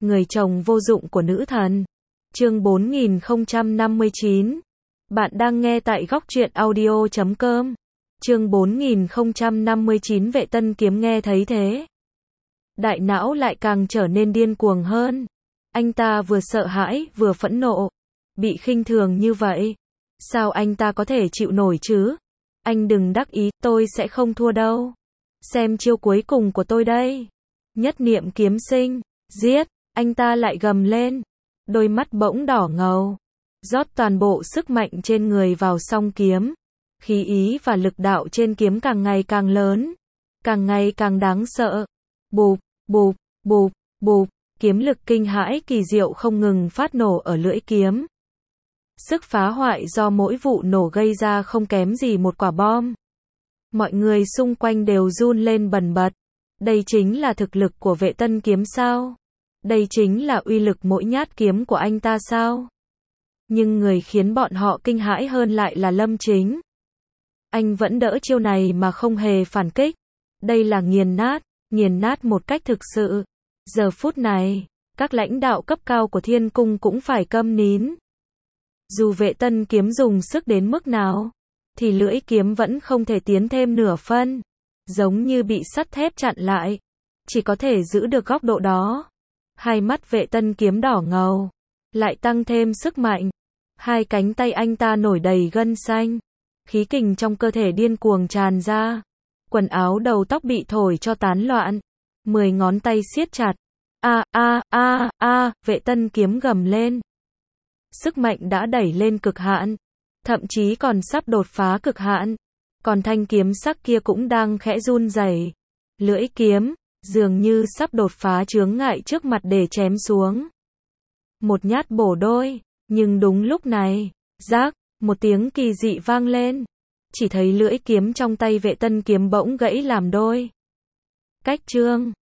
Người chồng vô dụng của nữ thần. Chương 4059. Bạn đang nghe tại góc truyện audio.com. Chương 4059. Vệ Tân Kiếm nghe thấy thế, đại não lại càng trở nên điên cuồng hơn. Anh ta vừa sợ hãi, vừa phẫn nộ. Bị khinh thường như vậy, sao anh ta có thể chịu nổi chứ? Anh đừng đắc ý, tôi sẽ không thua đâu. Xem chiêu cuối cùng của tôi đây. Nhất niệm kiếm sinh, giết, anh ta lại gầm lên. Đôi mắt bỗng đỏ ngầu, rót toàn bộ sức mạnh trên người vào song kiếm. Khí ý và lực đạo trên kiếm càng ngày càng lớn, càng ngày càng đáng sợ. Bụp, bụp, bụp, bụp, kiếm lực kinh hãi kỳ diệu không ngừng phát nổ ở lưỡi kiếm. Sức phá hoại do mỗi vụ nổ gây ra không kém gì một quả bom. Mọi người xung quanh đều run lên bần bật. Đây chính là thực lực của Vệ Tân Kiếm sao? Đây chính là uy lực mỗi nhát kiếm của anh ta sao? Nhưng người khiến bọn họ kinh hãi hơn lại là Lâm Chính. Anh vẫn đỡ chiêu này mà không hề phản kích. Đây là nghiền nát một cách thực sự. Giờ phút này, các lãnh đạo cấp cao của Thiên Cung cũng phải câm nín. Dù Vệ Tân Kiếm dùng sức đến mức nào, thì lưỡi kiếm vẫn không thể tiến thêm nửa phân. Giống như bị sắt thép chặn lại, chỉ có thể giữ được góc độ đó. Hai mắt Vệ Tân Kiếm đỏ ngầu, lại tăng thêm sức mạnh. Hai cánh tay anh ta nổi đầy gân xanh, khí kình trong cơ thể điên cuồng tràn ra. Quần áo đầu tóc bị thổi cho tán loạn, 10 ngón tay siết chặt. Vệ Tân Kiếm gầm lên. Sức mạnh đã đẩy lên cực hạn, thậm chí còn sắp đột phá cực hạn. Còn thanh kiếm sắc kia cũng đang khẽ run rẩy. Lưỡi kiếm dường như sắp đột phá chướng ngại trước mặt để chém xuống. Một nhát bổ đôi, nhưng đúng lúc này, rác, một tiếng kỳ dị vang lên. Chỉ thấy lưỡi kiếm trong tay Vệ Tân Kiếm bỗng gãy làm đôi. Cách chương